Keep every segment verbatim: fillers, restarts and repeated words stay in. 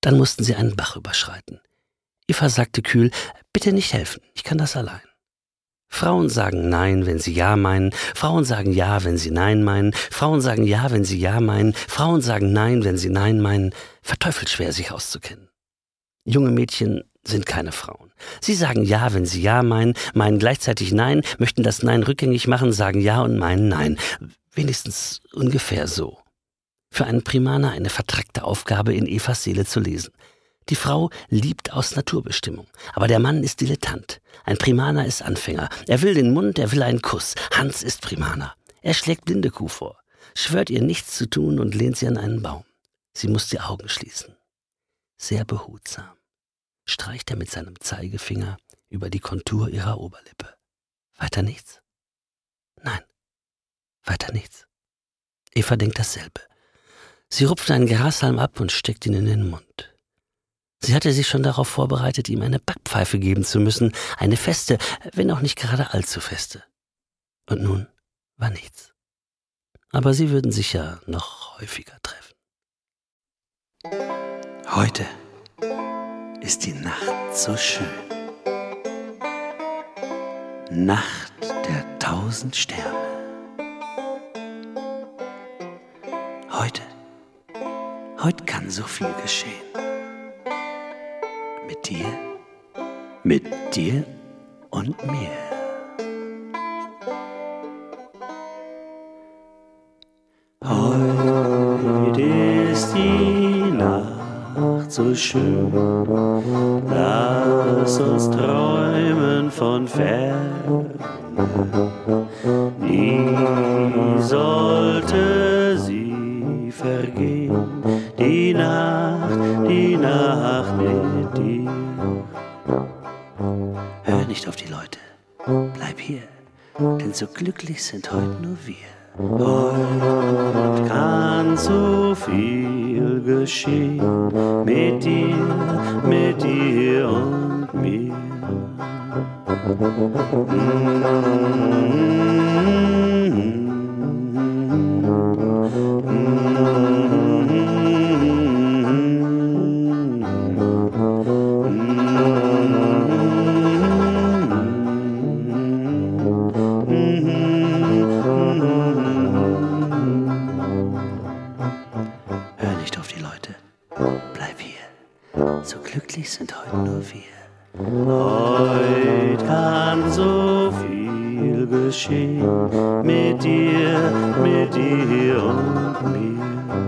Dann mussten sie einen Bach überschreiten. Eva sagte kühl, bitte nicht helfen, ich kann das allein. Frauen sagen Nein, wenn sie Ja meinen. Frauen sagen Ja, wenn sie Nein meinen. Frauen sagen Ja, wenn sie Ja meinen. Frauen sagen Nein, wenn sie Nein meinen. Verteufelt schwer, sich auszukennen. Junge Mädchen sind keine Frauen. Sie sagen Ja, wenn sie Ja meinen, meinen gleichzeitig Nein, möchten das Nein rückgängig machen, sagen Ja und meinen Nein. Wenigstens ungefähr so. Für einen Primaner eine vertrackte Aufgabe, in Evas Seele zu lesen. Die Frau liebt aus Naturbestimmung, aber der Mann ist Dilettant. Ein Primaner ist Anfänger. Er will den Mund, er will einen Kuss. Hans ist Primaner. Er schlägt blinde Kuh vor, schwört ihr nichts zu tun und lehnt sie an einen Baum. Sie muss die Augen schließen. Sehr behutsam streicht er mit seinem Zeigefinger über die Kontur ihrer Oberlippe. Weiter nichts? Nein, weiter nichts. Eva denkt dasselbe. Sie rupft einen Grashalm ab und steckt ihn in den Mund. Sie hatte sich schon darauf vorbereitet, ihm eine Backpfeife geben zu müssen, eine feste, wenn auch nicht gerade allzu feste. Und nun war nichts. Aber sie würden sich ja noch häufiger treffen. Heute ist die Nacht so schön. Nacht der tausend Sterne. Heute, heute kann so viel geschehen. Mit dir, mit dir und mir. Heute ist die Nacht so schön. Lass uns träumen von fern. Nie sollte sie vergehen. Die Nacht, die Nacht mit dir. Hör nicht auf die Leute, bleib hier, denn so glücklich sind heute nur wir. Heute kann so viel geschehen, mit dir, mit dir und mir. Hör nicht auf die Leute, bleib hier, so glücklich sind heute nur wir. Heute kann so viel geschehen, mit dir, mit dir und mir.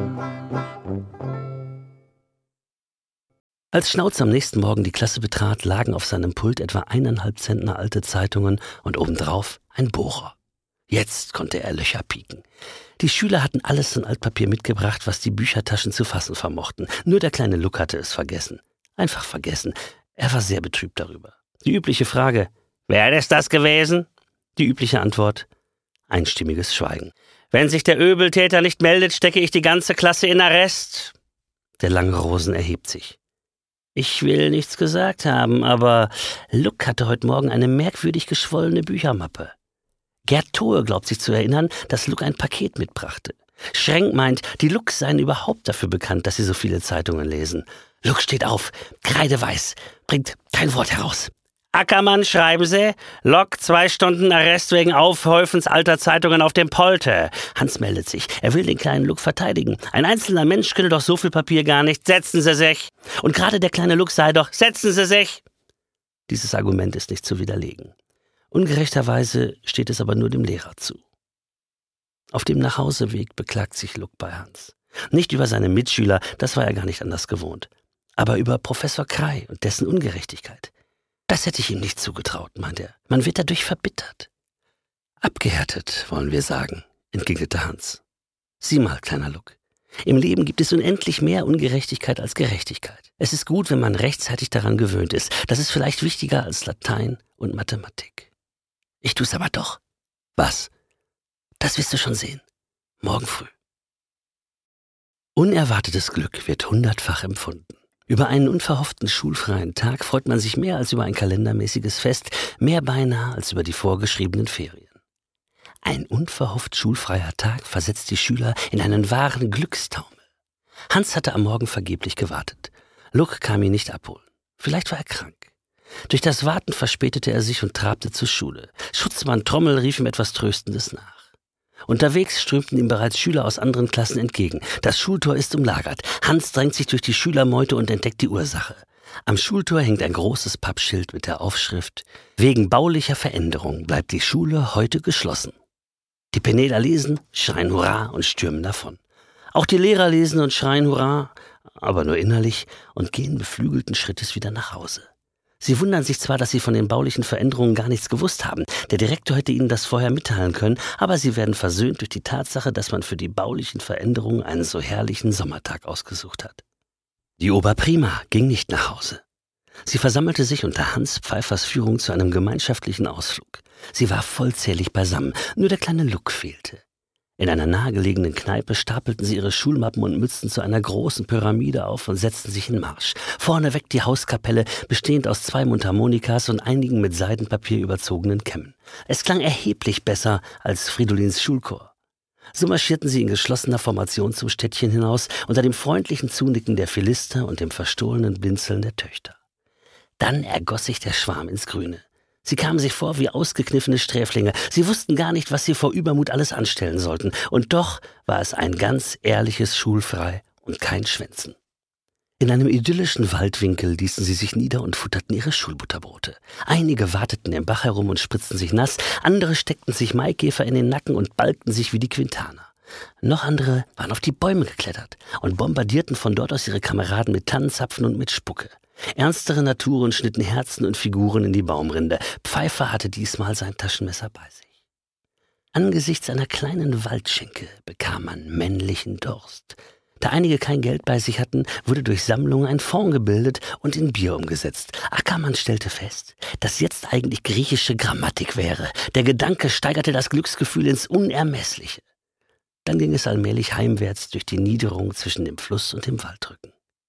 Als Schnauz am nächsten Morgen die Klasse betrat, lagen auf seinem Pult etwa eineinhalb Zentner alte Zeitungen und obendrauf ein Bohrer. Jetzt konnte er Löcher pieken. Die Schüler hatten alles in Altpapier mitgebracht, was die Büchertaschen zu fassen vermochten. Nur der kleine Luck hatte es vergessen. Einfach vergessen. Er war sehr betrübt darüber. Die übliche Frage, wer ist das gewesen? Die übliche Antwort, einstimmiges Schweigen. Wenn sich der Übeltäter nicht meldet, stecke ich die ganze Klasse in Arrest. Der lange Rosen erhebt sich. Ich will nichts gesagt haben, aber Luck hatte heute Morgen eine merkwürdig geschwollene Büchermappe. Gerd Thoe glaubt sich zu erinnern, dass Luck ein Paket mitbrachte. Schrenk meint, die Lucks seien überhaupt dafür bekannt, dass sie so viele Zeitungen lesen. Luck steht auf, kreideweiß, bringt kein Wort heraus. Ackermann, schreiben Sie, Lok, zwei Stunden Arrest wegen Aufhäufens alter Zeitungen auf dem Polter. Hans meldet sich, er will den kleinen Luck verteidigen. Ein einzelner Mensch könne doch so viel Papier gar nicht. Setzen Sie sich. Und gerade der kleine Luck sei doch, setzen Sie sich. Dieses Argument ist nicht zu widerlegen. Ungerechterweise steht es aber nur dem Lehrer zu. Auf dem Nachhauseweg beklagt sich Luck bei Hans. Nicht über seine Mitschüler, das war er gar nicht anders gewohnt, aber über Professor Krei und dessen Ungerechtigkeit. Das hätte ich ihm nicht zugetraut, meint er. Man wird dadurch verbittert. Abgehärtet, wollen wir sagen, entgegnete Hans. Sieh mal, kleiner Luck. Im Leben gibt es unendlich mehr Ungerechtigkeit als Gerechtigkeit. Es ist gut, wenn man rechtzeitig daran gewöhnt ist. Das ist vielleicht wichtiger als Latein und Mathematik. Ich tu's aber doch. Was? Das wirst du schon sehen. Morgen früh. Unerwartetes Glück wird hundertfach empfunden. Über einen unverhofften schulfreien Tag freut man sich mehr als über ein kalendermäßiges Fest, mehr beinahe als über die vorgeschriebenen Ferien. Ein unverhofft schulfreier Tag versetzt die Schüler in einen wahren Glückstaumel. Hans hatte am Morgen vergeblich gewartet. Luck kam ihn nicht abholen. Vielleicht war er krank. Durch das Warten verspätete er sich und trabte zur Schule. Schutzmann Trommel rief ihm etwas Tröstendes nach. Unterwegs strömten ihm bereits Schüler aus anderen Klassen entgegen. Das Schultor ist umlagert. Hans drängt sich durch die Schülermeute und entdeckt die Ursache. Am Schultor hängt ein großes Pappschild mit der Aufschrift: Wegen baulicher Veränderung bleibt die Schule heute geschlossen. Die Penela lesen, schreien Hurra und stürmen davon. Auch die Lehrer lesen und schreien Hurra, aber nur innerlich, und gehen beflügelten Schrittes wieder nach Hause. Sie wundern sich zwar, dass sie von den baulichen Veränderungen gar nichts gewusst haben. Der Direktor hätte ihnen das vorher mitteilen können, aber sie werden versöhnt durch die Tatsache, dass man für die baulichen Veränderungen einen so herrlichen Sommertag ausgesucht hat. Die Oberprima ging nicht nach Hause. Sie versammelte sich unter Hans Pfeifers Führung zu einem gemeinschaftlichen Ausflug. Sie war vollzählig beisammen, nur der kleine Luck fehlte. In einer nahegelegenen Kneipe stapelten sie ihre Schulmappen und Mützen zu einer großen Pyramide auf und setzten sich in Marsch. Vorneweg die Hauskapelle, bestehend aus zwei Mundharmonikas und einigen mit Seidenpapier überzogenen Kämmen. Es klang erheblich besser als Fridolins Schulchor. So marschierten sie in geschlossener Formation zum Städtchen hinaus, unter dem freundlichen Zunicken der Philister und dem verstohlenen Blinzeln der Töchter. Dann ergoss sich der Schwarm ins Grüne. Sie kamen sich vor wie ausgekniffene Sträflinge. Sie wussten gar nicht, was sie vor Übermut alles anstellen sollten. Und doch war es ein ganz ehrliches Schulfrei und kein Schwänzen. In einem idyllischen Waldwinkel ließen sie sich nieder und futterten ihre Schulbutterbrote. Einige wateten im Bach herum und spritzten sich nass, andere steckten sich Maikäfer in den Nacken und balgten sich wie die Quintaner. Noch andere waren auf die Bäume geklettert und bombardierten von dort aus ihre Kameraden mit Tannenzapfen und mit Spucke. Ernstere Naturen schnitten Herzen und Figuren in die Baumrinde. Pfeiffer hatte diesmal sein Taschenmesser bei sich. Angesichts einer kleinen Waldschenke bekam man männlichen Durst. Da einige kein Geld bei sich hatten, wurde durch Sammlungen ein Fonds gebildet und in Bier umgesetzt. Ackermann stellte fest, dass jetzt eigentlich griechische Grammatik wäre. Der Gedanke steigerte das Glücksgefühl ins Unermessliche. Dann ging es allmählich heimwärts durch die Niederung zwischen dem Fluss und dem Waldrücken.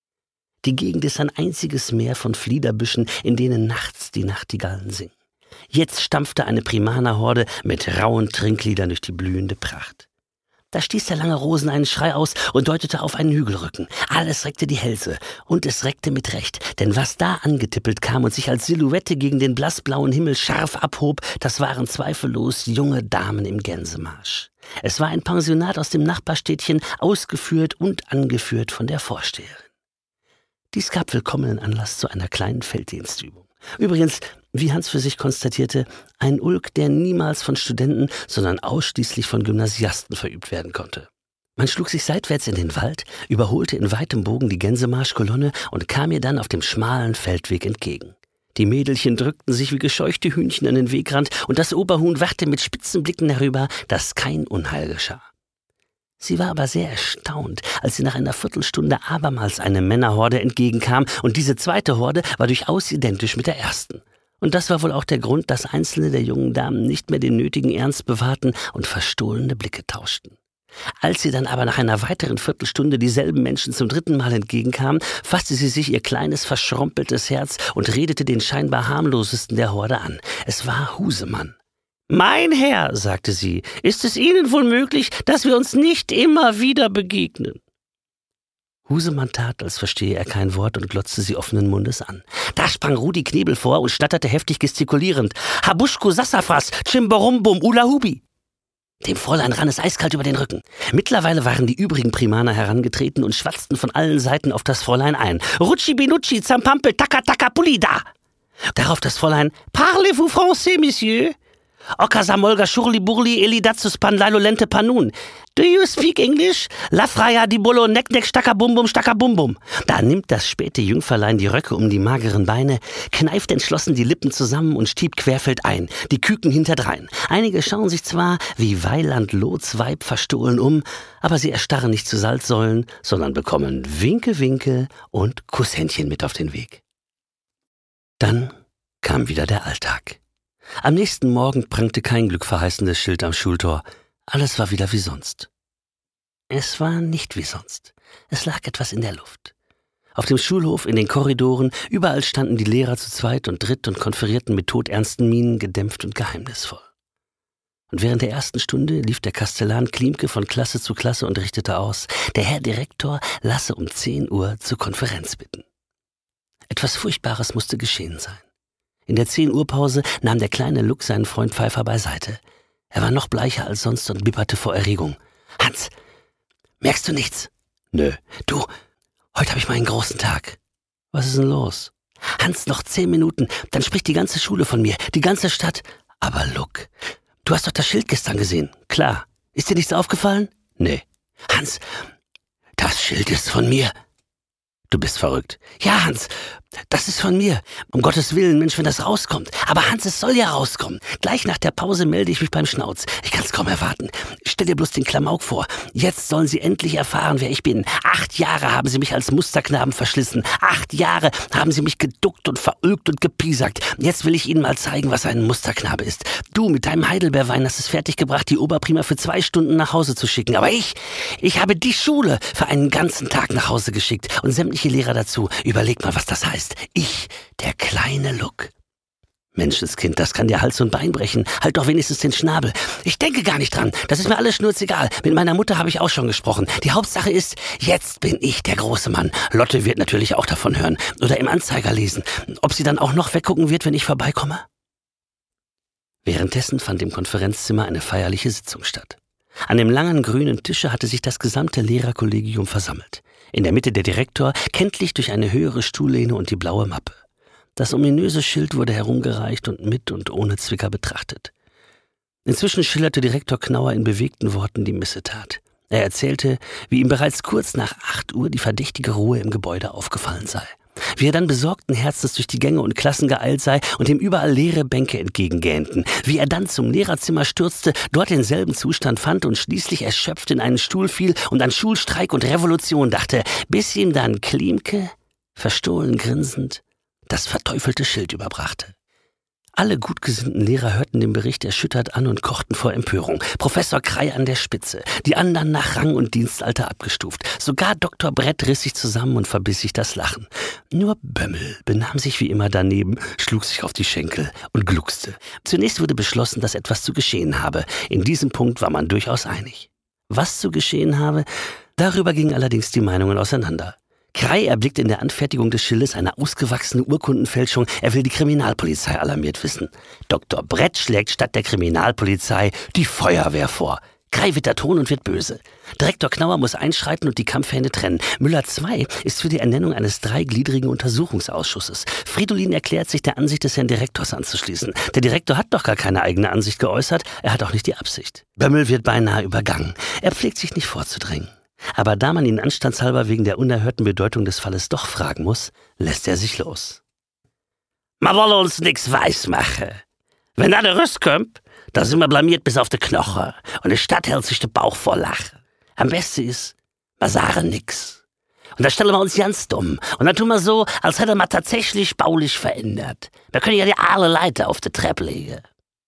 Die Gegend ist ein einziges Meer von Fliederbüschen, in denen nachts die Nachtigallen singen. Jetzt stampfte eine Primanerhorde mit rauen Trinkliedern durch die blühende Pracht. Da stieß der lange Rosen einen Schrei aus und deutete auf einen Hügelrücken. Alles reckte die Hälse. Und es reckte mit Recht. Denn was da angetippelt kam und sich als Silhouette gegen den blassblauen Himmel scharf abhob, das waren zweifellos junge Damen im Gänsemarsch. Es war ein Pensionat aus dem Nachbarstädtchen, ausgeführt und angeführt von der Vorsteherin. Dies gab willkommenen Anlass zu einer kleinen Felddienstübung. Übrigens, wie Hans für sich konstatierte, ein Ulk, der niemals von Studenten, sondern ausschließlich von Gymnasiasten verübt werden konnte. Man schlug sich seitwärts in den Wald, überholte in weitem Bogen die Gänsemarschkolonne und kam ihr dann auf dem schmalen Feldweg entgegen. Die Mädelchen drückten sich wie gescheuchte Hühnchen an den Wegrand und das Oberhuhn wachte mit spitzen Blicken darüber, dass kein Unheil geschah. Sie war aber sehr erstaunt, als sie nach einer Viertelstunde abermals eine Männerhorde entgegenkam, und diese zweite Horde war durchaus identisch mit der ersten. Und das war wohl auch der Grund, dass einzelne der jungen Damen nicht mehr den nötigen Ernst bewahrten und verstohlene Blicke tauschten. Als sie dann aber nach einer weiteren Viertelstunde dieselben Menschen zum dritten Mal entgegenkamen, fasste sie sich ihr kleines, verschrumpeltes Herz und redete den scheinbar harmlosesten der Horde an. Es war Husemann. »Mein Herr«, sagte sie, »ist es Ihnen wohl möglich, dass wir uns nicht immer wieder begegnen?« Husemann tat, als verstehe er kein Wort, und glotzte sie offenen Mundes an. Da sprang Rudi Knebel vor und schnatterte heftig gestikulierend. »Habuschku Sassafras, Chimborumbum, Ulahubi!« Dem Fräulein rann es eiskalt über den Rücken. Mittlerweile waren die übrigen Primaner herangetreten und schwatzten von allen Seiten auf das Fräulein ein. »Rutschi Binucci, Zampampel, Taka Taka Pulida!« Darauf das Fräulein. »Parlez-vous français, Monsieur?« Okasamolga Schurli Burli Elidatsus Panlailo Lente Panun. Do you speak English? Lafraya di Bolo Neck Neck Stackabumbum Stackabumbum. Da nimmt das späte Jüngferlein die Röcke um die mageren Beine, kneift entschlossen die Lippen zusammen und stiebt querfeldein, die Küken hinterdrein. Einige schauen sich zwar wie Weiland Lots Weib verstohlen um, aber sie erstarren nicht zu Salzsäulen, sondern bekommen Winke Winke und Kusshändchen mit auf den Weg. Dann kam wieder der Alltag. Am nächsten Morgen prangte kein glückverheißendes Schild am Schultor. Alles war wieder wie sonst. Es war nicht wie sonst. Es lag etwas in der Luft. Auf dem Schulhof, in den Korridoren, überall standen die Lehrer zu zweit und dritt und konferierten mit todernsten Mienen, gedämpft und geheimnisvoll. Und während der ersten Stunde lief der Kastellan Klimke von Klasse zu Klasse und richtete aus, der Herr Direktor lasse um zehn Uhr zur Konferenz bitten. Etwas Furchtbares musste geschehen sein. In der zehn Uhr Pause nahm der kleine Luck seinen Freund Pfeiffer beiseite. Er war noch bleicher als sonst und bibberte vor Erregung. »Hans, merkst du nichts?« »Nö.« »Du, heute habe ich mal einen großen Tag.« »Was ist denn los?« »Hans, noch zehn Minuten, dann spricht die ganze Schule von mir, die ganze Stadt.« »Aber Luck, du hast doch das Schild gestern gesehen.« »Klar. Ist dir nichts aufgefallen?« »Nee.« »Hans, das Schild ist von mir.« »Du bist verrückt.« »Ja, Hans, das ist von mir. Um Gottes Willen, Mensch, wenn das rauskommt. Aber Hans, es soll ja rauskommen. Gleich nach der Pause melde ich mich beim Schnauz. Ich kann's kaum erwarten. Stell dir bloß den Klamauk vor. Jetzt sollen sie endlich erfahren, wer ich bin. Acht Jahre haben sie mich als Musterknaben verschlissen. Acht Jahre haben sie mich geduckt und verulgt und gepiesackt. Jetzt will ich ihnen mal zeigen, was ein Musterknabe ist. Du mit deinem Heidelbeerwein hast es fertiggebracht, die Oberprima für zwei Stunden nach Hause zu schicken. Aber ich, ich habe die Schule für einen ganzen Tag nach Hause geschickt. Und sämtliche Lehrer dazu. Überleg mal, was das heißt. Ich, der kleine Luck. Menschenskind, das kann dir Hals und Bein brechen. Halt doch wenigstens den Schnabel. Ich denke gar nicht dran. Das ist mir alles schnurzegal. Mit meiner Mutter habe ich auch schon gesprochen. Die Hauptsache ist, jetzt bin ich der große Mann. Lotte wird natürlich auch davon hören. Oder im Anzeiger lesen. Ob sie dann auch noch weggucken wird, wenn ich vorbeikomme? Währenddessen fand im Konferenzzimmer eine feierliche Sitzung statt. An dem langen grünen Tische hatte sich das gesamte Lehrerkollegium versammelt. In der Mitte der Direktor, kenntlich durch eine höhere Stuhllehne und die blaue Mappe. Das ominöse Schild wurde herumgereicht und mit und ohne Zwicker betrachtet. Inzwischen schilderte Direktor Knauer in bewegten Worten die Missetat. Er erzählte, wie ihm bereits kurz nach acht Uhr die verdächtige Ruhe im Gebäude aufgefallen sei. Wie er dann besorgten Herzens durch die Gänge und Klassen geeilt sei und ihm überall leere Bänke entgegengähnten. Wie er dann zum Lehrerzimmer stürzte, dort denselben Zustand fand und schließlich erschöpft in einen Stuhl fiel und an Schulstreik und Revolution dachte, bis ihm dann Klimke, verstohlen grinsend, das verteufelte Schild überbrachte. Alle gut gesinnten Lehrer hörten den Bericht erschüttert an und kochten vor Empörung. Professor Krei an der Spitze, die anderen nach Rang und Dienstalter abgestuft. Sogar Doktor Brett riss sich zusammen und verbiss sich das Lachen. Nur Bömmel benahm sich wie immer daneben, schlug sich auf die Schenkel und gluckste. Zunächst wurde beschlossen, dass etwas zu geschehen habe. In diesem Punkt war man durchaus einig. Was zu geschehen habe, darüber gingen allerdings die Meinungen auseinander. Krei erblickt in der Anfertigung des Schildes eine ausgewachsene Urkundenfälschung. Er will die Kriminalpolizei alarmiert wissen. Doktor Brett schlägt statt der Kriminalpolizei die Feuerwehr vor. Krei wittert Ton und wird böse. Direktor Knauer muss einschreiten und die Kampfhände trennen. Müller zwei ist für die Ernennung eines dreigliedrigen Untersuchungsausschusses. Fridolin erklärt sich der Ansicht des Herrn Direktors anzuschließen. Der Direktor hat doch gar keine eigene Ansicht geäußert. Er hat auch nicht die Absicht. Bömmel wird beinahe übergangen. Er pflegt sich nicht vorzudrängen. Aber da man ihn anstandshalber wegen der unerhörten Bedeutung des Falles doch fragen muss, lässt er sich los. Man wolle uns nix weismachen. Wenn da der Rüst kommt, da sind wir blamiert bis auf die Knochen und die Stadt hält sich den Bauch voll Lachen. Am besten ist, wir sagen nix. Und da stellen wir uns ganz dumm und dann tun wir so, als hätte man tatsächlich baulich verändert. Wir können ja die aale Leiter auf die Treppe legen.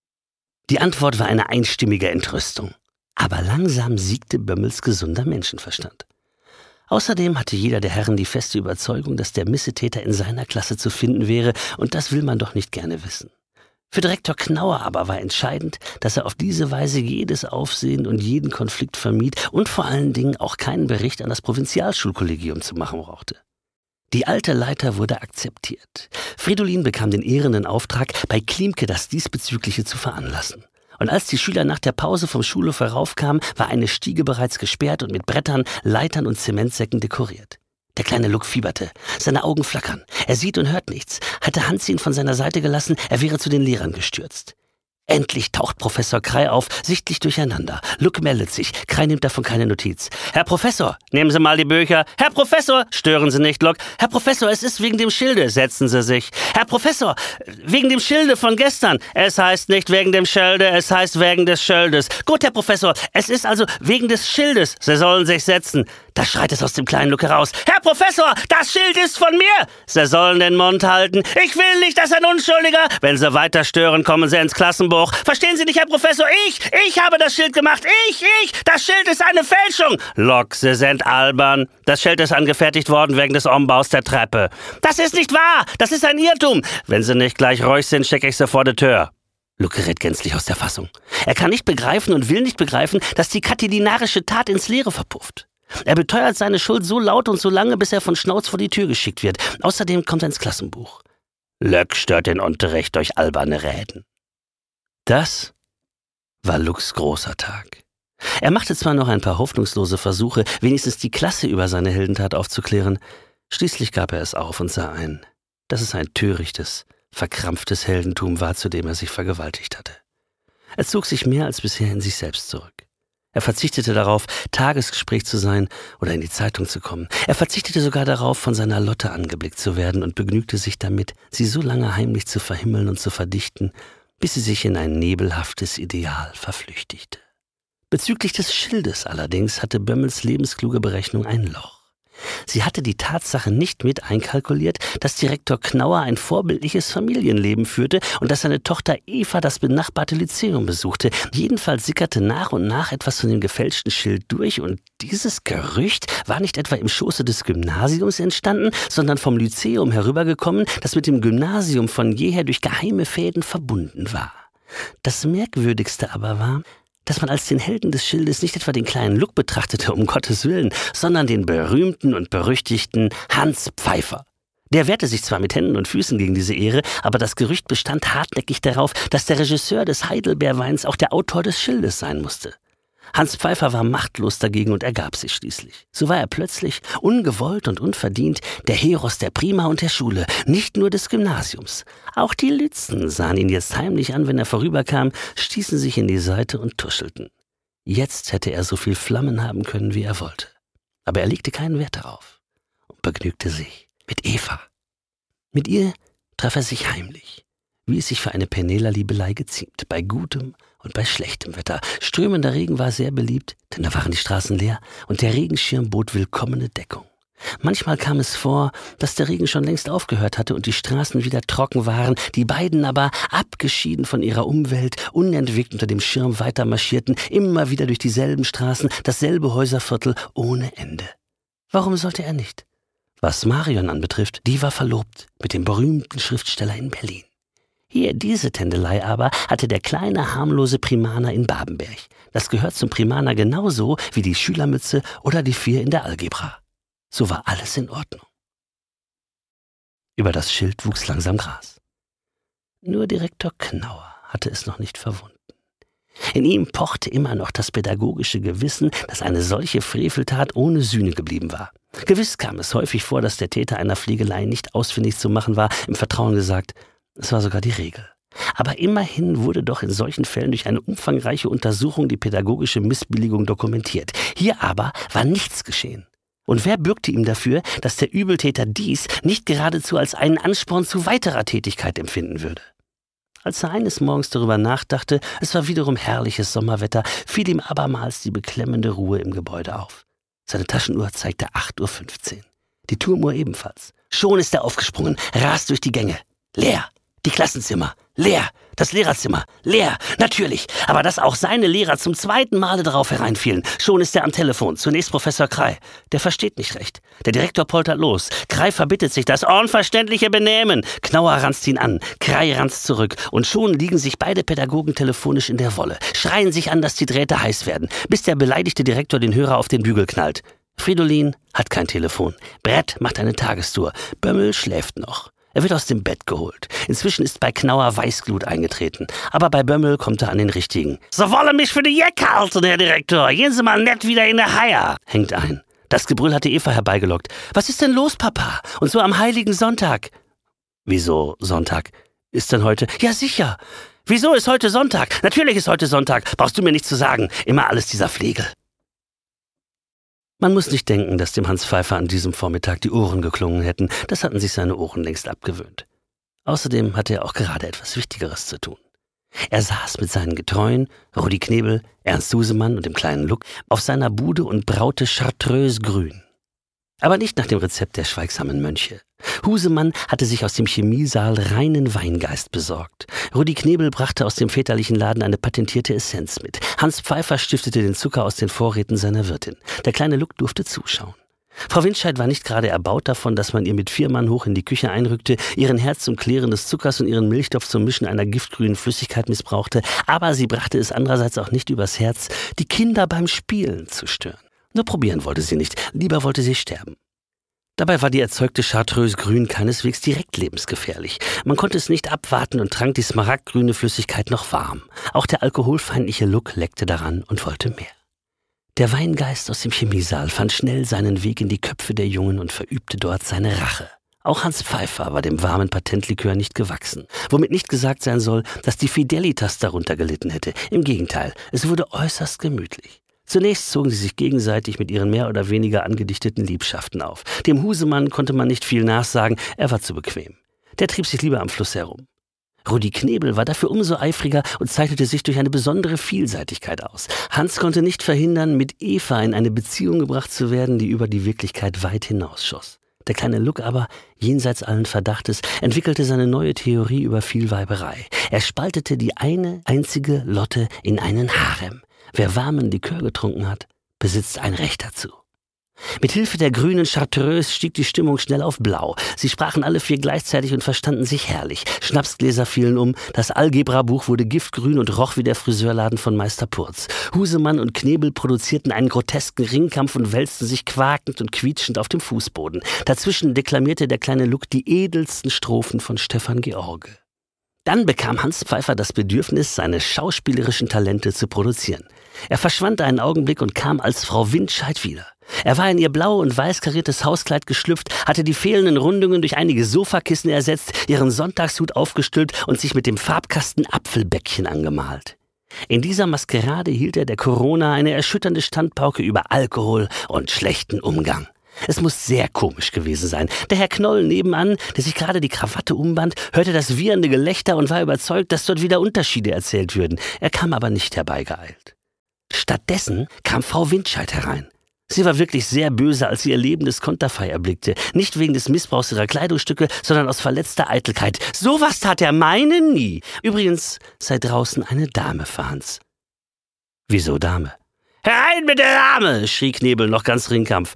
Die Antwort war eine einstimmige Entrüstung. Aber langsam siegte Bömmels gesunder Menschenverstand. Außerdem hatte jeder der Herren die feste Überzeugung, dass der Missetäter in seiner Klasse zu finden wäre, und das will man doch nicht gerne wissen. Für Direktor Knauer aber war entscheidend, dass er auf diese Weise jedes Aufsehen und jeden Konflikt vermied und vor allen Dingen auch keinen Bericht an das Provinzialschulkollegium zu machen brauchte. Die alte Leiter wurde akzeptiert. Fridolin bekam den ehrenden Auftrag, bei Klimke das Diesbezügliche zu veranlassen. Und als die Schüler nach der Pause vom Schulhof heraufkamen, war eine Stiege bereits gesperrt und mit Brettern, Leitern und Zementsäcken dekoriert. Der kleine Luck fieberte. Seine Augen flackern. Er sieht und hört nichts. Hatte Hans ihn von seiner Seite gelassen, er wäre zu den Lehrern gestürzt. Endlich taucht Professor Krei auf, sichtlich durcheinander. Luck meldet sich. Krei nimmt davon keine Notiz. Herr Professor, nehmen Sie mal die Bücher. Herr Professor, stören Sie nicht, Luck. Herr Professor, es ist wegen dem Schilde. Setzen Sie sich. Herr Professor, wegen dem Schilde von gestern. Es heißt nicht wegen dem Schilde, es heißt wegen des Schildes. Gut, Herr Professor, es ist also wegen des Schildes. Sie sollen sich setzen. Da schreit es aus dem kleinen Luck heraus. Herr Professor, das Schild ist von mir. Sie sollen den Mund halten. Ich will nicht, dass ein Unschuldiger... Wenn Sie weiter stören, kommen Sie ins Klassenbuch. Verstehen Sie nicht, Herr Professor? Ich, ich habe das Schild gemacht. Ich, ich. Das Schild ist eine Fälschung. Luck, Sie sind albern. Das Schild ist angefertigt worden wegen des Umbaus der Treppe. Das ist nicht wahr. Das ist ein Irrtum. Wenn Sie nicht gleich ruhig sind, schicke ich Sie vor die Tür. Luck gerät gänzlich aus der Fassung. Er kann nicht begreifen und will nicht begreifen, dass die katilinarische Tat ins Leere verpufft. Er beteuert seine Schuld so laut und so lange, bis er von Schnauz vor die Tür geschickt wird. Außerdem kommt er ins Klassenbuch. Löck stört den Unterricht durch alberne Reden. Das war Lucks großer Tag. Er machte zwar noch ein paar hoffnungslose Versuche, wenigstens die Klasse über seine Heldentat aufzuklären. Schließlich gab er es auf und sah ein, dass es ein törichtes, verkrampftes Heldentum war, zu dem er sich vergewaltigt hatte. Er zog sich mehr als bisher in sich selbst zurück. Er verzichtete darauf, Tagesgespräch zu sein oder in die Zeitung zu kommen. Er verzichtete sogar darauf, von seiner Lotte angeblickt zu werden und begnügte sich damit, sie so lange heimlich zu verhimmeln und zu verdichten, bis sie sich in ein nebelhaftes Ideal verflüchtigte. Bezüglich des Schildes allerdings hatte Bömmels lebenskluge Berechnung ein Loch. Sie hatte die Tatsache nicht mit einkalkuliert, dass Direktor Knauer ein vorbildliches Familienleben führte und dass seine Tochter Eva das benachbarte Lyzeum besuchte. Jedenfalls sickerte nach und nach etwas von dem gefälschten Schild durch und dieses Gerücht war nicht etwa im Schoße des Gymnasiums entstanden, sondern vom Lyzeum herübergekommen, das mit dem Gymnasium von jeher durch geheime Fäden verbunden war. Das Merkwürdigste aber war, dass man als den Helden des Schildes nicht etwa den kleinen Luck betrachtete, um Gottes Willen, sondern den berühmten und berüchtigten Hans Pfeiffer. Der wehrte sich zwar mit Händen und Füßen gegen diese Ehre, aber das Gerücht bestand hartnäckig darauf, dass der Regisseur des Heidelbeerweins auch der Autor des Schildes sein musste. Hans Pfeiffer war machtlos dagegen und ergab sich schließlich. So war er plötzlich, ungewollt und unverdient, der Heros der Prima und der Schule, nicht nur des Gymnasiums. Auch die Lützen sahen ihn jetzt heimlich an, wenn er vorüberkam, stießen sich in die Seite und tuschelten. Jetzt hätte er so viel Flammen haben können, wie er wollte. Aber er legte keinen Wert darauf und begnügte sich mit Eva. Mit ihr traf er sich heimlich, wie es sich für eine Penela-Liebelei geziemt, bei gutem und bei schlechtem Wetter. Strömender Regen war sehr beliebt, denn da waren die Straßen leer und der Regenschirm bot willkommene Deckung. Manchmal kam es vor, dass der Regen schon längst aufgehört hatte und die Straßen wieder trocken waren, die beiden aber, abgeschieden von ihrer Umwelt, unentwegt unter dem Schirm weitermarschierten, immer wieder durch dieselben Straßen, dasselbe Häuserviertel ohne Ende. Warum sollte er nicht? Was Marion anbetrifft, die war verlobt mit dem berühmten Schriftsteller in Berlin. Hier, diese Tändelei aber, hatte der kleine, harmlose Primaner in Babenberg. Das gehört zum Primaner genauso wie die Schülermütze oder die Vier in der Algebra. So war alles in Ordnung. Über das Schild wuchs langsam Gras. Nur Direktor Knauer hatte es noch nicht verwunden. In ihm pochte immer noch das pädagogische Gewissen, dass eine solche Freveltat ohne Sühne geblieben war. Gewiss kam es häufig vor, dass der Täter einer Fliegelei nicht ausfindig zu machen war, im Vertrauen gesagt. Es war sogar die Regel. Aber immerhin wurde doch in solchen Fällen durch eine umfangreiche Untersuchung die pädagogische Missbilligung dokumentiert. Hier aber war nichts geschehen. Und wer bürgte ihm dafür, dass der Übeltäter dies nicht geradezu als einen Ansporn zu weiterer Tätigkeit empfinden würde? Als er eines Morgens darüber nachdachte, es war wiederum herrliches Sommerwetter, fiel ihm abermals die beklemmende Ruhe im Gebäude auf. Seine Taschenuhr zeigte acht Uhr fünfzehn. Die Turmuhr ebenfalls. Schon ist er aufgesprungen, rast durch die Gänge. Leer. Die Klassenzimmer, leer, das Lehrerzimmer, leer, natürlich, aber dass auch seine Lehrer zum zweiten Male darauf hereinfielen. Schon ist er am Telefon, zunächst Professor Krei. Der versteht nicht recht. Der Direktor poltert los. Krei verbittet sich das unverständliche Benehmen. Knauer ranzt ihn an, Krei ranzt zurück und schon liegen sich beide Pädagogen telefonisch in der Wolle, schreien sich an, dass die Drähte heiß werden, bis der beleidigte Direktor den Hörer auf den Bügel knallt. Fridolin hat kein Telefon. Brett macht eine Tagestour. Bömmel schläft noch. Er wird aus dem Bett geholt. Inzwischen ist bei Knauer Weißglut eingetreten. Aber bei Bömmel kommt er an den richtigen. »So wolle mich für die Jeck halten, Herr Direktor. Gehen Sie mal nett wieder in der Haier«, hängt ein. Das Gebrüll hatte Eva herbeigelockt. »Was ist denn los, Papa? Und so am heiligen Sonntag?« »Wieso Sonntag? Ist denn heute?« »Ja, sicher. Wieso ist heute Sonntag? Natürlich ist heute Sonntag. Brauchst du mir nicht zu sagen. Immer alles dieser Flegel.« Man muss nicht denken, dass dem Hans Pfeiffer an diesem Vormittag die Ohren geklungen hätten. Das hatten sich seine Ohren längst abgewöhnt. Außerdem hatte er auch gerade etwas Wichtigeres zu tun. Er saß mit seinen Getreuen, Rudi Knebel, Ernst Husemann und dem kleinen Luck, auf seiner Bude und braute Chartreuse grün. Aber nicht nach dem Rezept der schweigsamen Mönche. Husemann hatte sich aus dem Chemiesaal reinen Weingeist besorgt. Rudi Knebel brachte aus dem väterlichen Laden eine patentierte Essenz mit. Hans Pfeiffer stiftete den Zucker aus den Vorräten seiner Wirtin. Der kleine Luck durfte zuschauen. Frau Windscheid war nicht gerade erbaut davon, dass man ihr mit vier Mann hoch in die Küche einrückte, ihren Herd zum Klären des Zuckers und ihren Milchtopf zum Mischen einer giftgrünen Flüssigkeit missbrauchte, aber sie brachte es andererseits auch nicht übers Herz, die Kinder beim Spielen zu stören. Nur probieren wollte sie nicht, lieber wollte sie sterben. Dabei war die erzeugte Chartreuse Grün keineswegs direkt lebensgefährlich. Man konnte es nicht abwarten und trank die smaragdgrüne Flüssigkeit noch warm. Auch der alkoholfeindliche Luck leckte daran und wollte mehr. Der Weingeist aus dem Chemiesaal fand schnell seinen Weg in die Köpfe der Jungen und verübte dort seine Rache. Auch Hans Pfeiffer war dem warmen Patentlikör nicht gewachsen, womit nicht gesagt sein soll, dass die Fidelitas darunter gelitten hätte. Im Gegenteil, es wurde äußerst gemütlich. Zunächst zogen sie sich gegenseitig mit ihren mehr oder weniger angedichteten Liebschaften auf. Dem Husemann konnte man nicht viel nachsagen, er war zu bequem. Der trieb sich lieber am Fluss herum. Rudi Knebel war dafür umso eifriger und zeichnete sich durch eine besondere Vielseitigkeit aus. Hans konnte nicht verhindern, mit Eva in eine Beziehung gebracht zu werden, die über die Wirklichkeit weit hinausschoss. Der kleine Luck aber, jenseits allen Verdachtes, entwickelte seine neue Theorie über Vielweiberei. Er spaltete die eine einzige Lotte in einen Harem. Wer warmen Likör getrunken hat, besitzt ein Recht dazu. Mit Hilfe der grünen Chartreuse stieg die Stimmung schnell auf blau. Sie sprachen alle vier gleichzeitig und verstanden sich herrlich. Schnapsgläser fielen um, das Algebra-Buch wurde giftgrün und roch wie der Friseurladen von Meister Purz. Husemann und Knebel produzierten einen grotesken Ringkampf und wälzten sich quakend und quietschend auf dem Fußboden. Dazwischen deklamierte der kleine Luck die edelsten Strophen von Stefan George. Dann bekam Hans Pfeiffer das Bedürfnis, seine schauspielerischen Talente zu produzieren. Er verschwand einen Augenblick und kam als Frau Windscheid wieder. Er war in ihr blau und weiß kariertes Hauskleid geschlüpft, hatte die fehlenden Rundungen durch einige Sofakissen ersetzt, ihren Sonntagshut aufgestülpt und sich mit dem Farbkasten Apfelbäckchen angemalt. In dieser Maskerade hielt er der Corona eine erschütternde Standpauke über Alkohol und schlechten Umgang. Es muss sehr komisch gewesen sein. Der Herr Knoll nebenan, der sich gerade die Krawatte umband, hörte das wiehernde Gelächter und war überzeugt, dass dort wieder Unterschiede erzählt würden. Er kam aber nicht herbeigeeilt. Stattdessen kam Frau Windscheid herein. Sie war wirklich sehr böse, als sie ihr lebendes Konterfei erblickte. Nicht wegen des Missbrauchs ihrer Kleidungsstücke, sondern aus verletzter Eitelkeit. Sowas tat er meine nie. Übrigens sei draußen eine Dame für Hans. Wieso Dame? Herein mit der Dame, schrie Knebel noch ganz Ringkampf.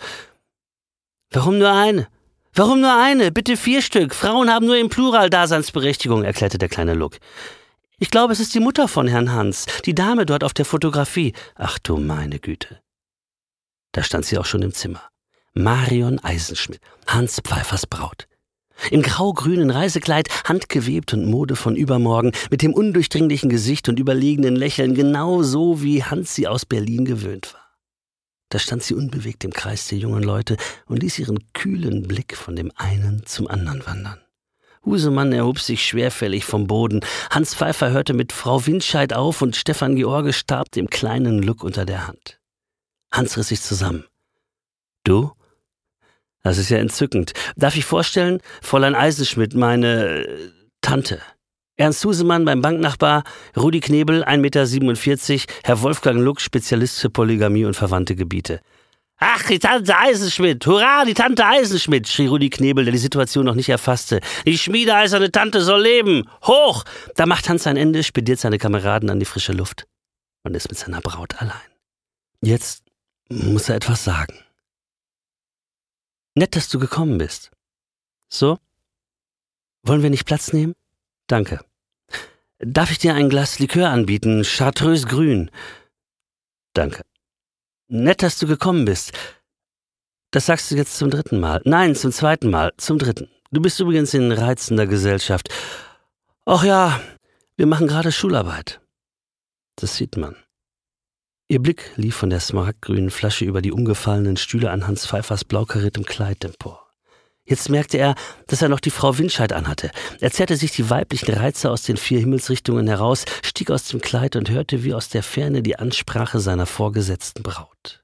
Warum nur eine? Warum nur eine? Bitte vier Stück. Frauen haben nur im Plural Daseinsberechtigung, erklärte der kleine Luck. Ich glaube, es ist die Mutter von Herrn Hans, die Dame dort auf der Fotografie. Ach du meine Güte. Da stand sie auch schon im Zimmer. Marion Eisenschmidt, Hans Pfeiffers Braut. Im grau-grünen Reisekleid, handgewebt und Mode von übermorgen, mit dem undurchdringlichen Gesicht und überlegenen Lächeln, genau so, wie Hans sie aus Berlin gewöhnt war. Da stand sie unbewegt im Kreis der jungen Leute und ließ ihren kühlen Blick von dem einen zum anderen wandern. Husemann erhob sich schwerfällig vom Boden. Hans Pfeiffer hörte mit Frau Windscheid auf und Stefan George starb dem kleinen Luck unter der Hand. Hans riss sich zusammen. Du? Das ist ja entzückend. Darf ich vorstellen? Fräulein Eisenschmidt, meine äh, Tante. Ernst Husemann, mein Banknachbar, Rudi Knebel, ein Meter siebenundvierzig, Herr Wolfgang Luck, Spezialist für Polygamie und verwandte Gebiete. »Ach, die Tante Eisenschmidt! Hurra, die Tante Eisenschmidt!« schrie Rudi Knebel, der die Situation noch nicht erfasste. »Die schmiedeeiserne Tante soll leben! Hoch!« Da macht Hans ein Ende, spediert seine Kameraden an die frische Luft und ist mit seiner Braut allein. Jetzt muss er etwas sagen. »Nett, dass du gekommen bist. So? Wollen wir nicht Platz nehmen? Danke. Darf ich dir ein Glas Likör anbieten? Chartreuse Grün. Danke. Nett, dass du gekommen bist. Das sagst du jetzt zum dritten Mal. Nein, zum zweiten Mal. Zum dritten. Du bist übrigens in reizender Gesellschaft. Ach ja, wir machen gerade Schularbeit. Das sieht man. Ihr Blick lief von der smaragdgrünen Flasche über die umgefallenen Stühle an Hans Pfeiffers blaukariertem Kleid empor. Jetzt merkte er, dass er noch die Frau Windscheid anhatte. Er zerrte sich die weiblichen Reize aus den vier Himmelsrichtungen heraus, stieg aus dem Kleid und hörte wie aus der Ferne die Ansprache seiner vorgesetzten Braut.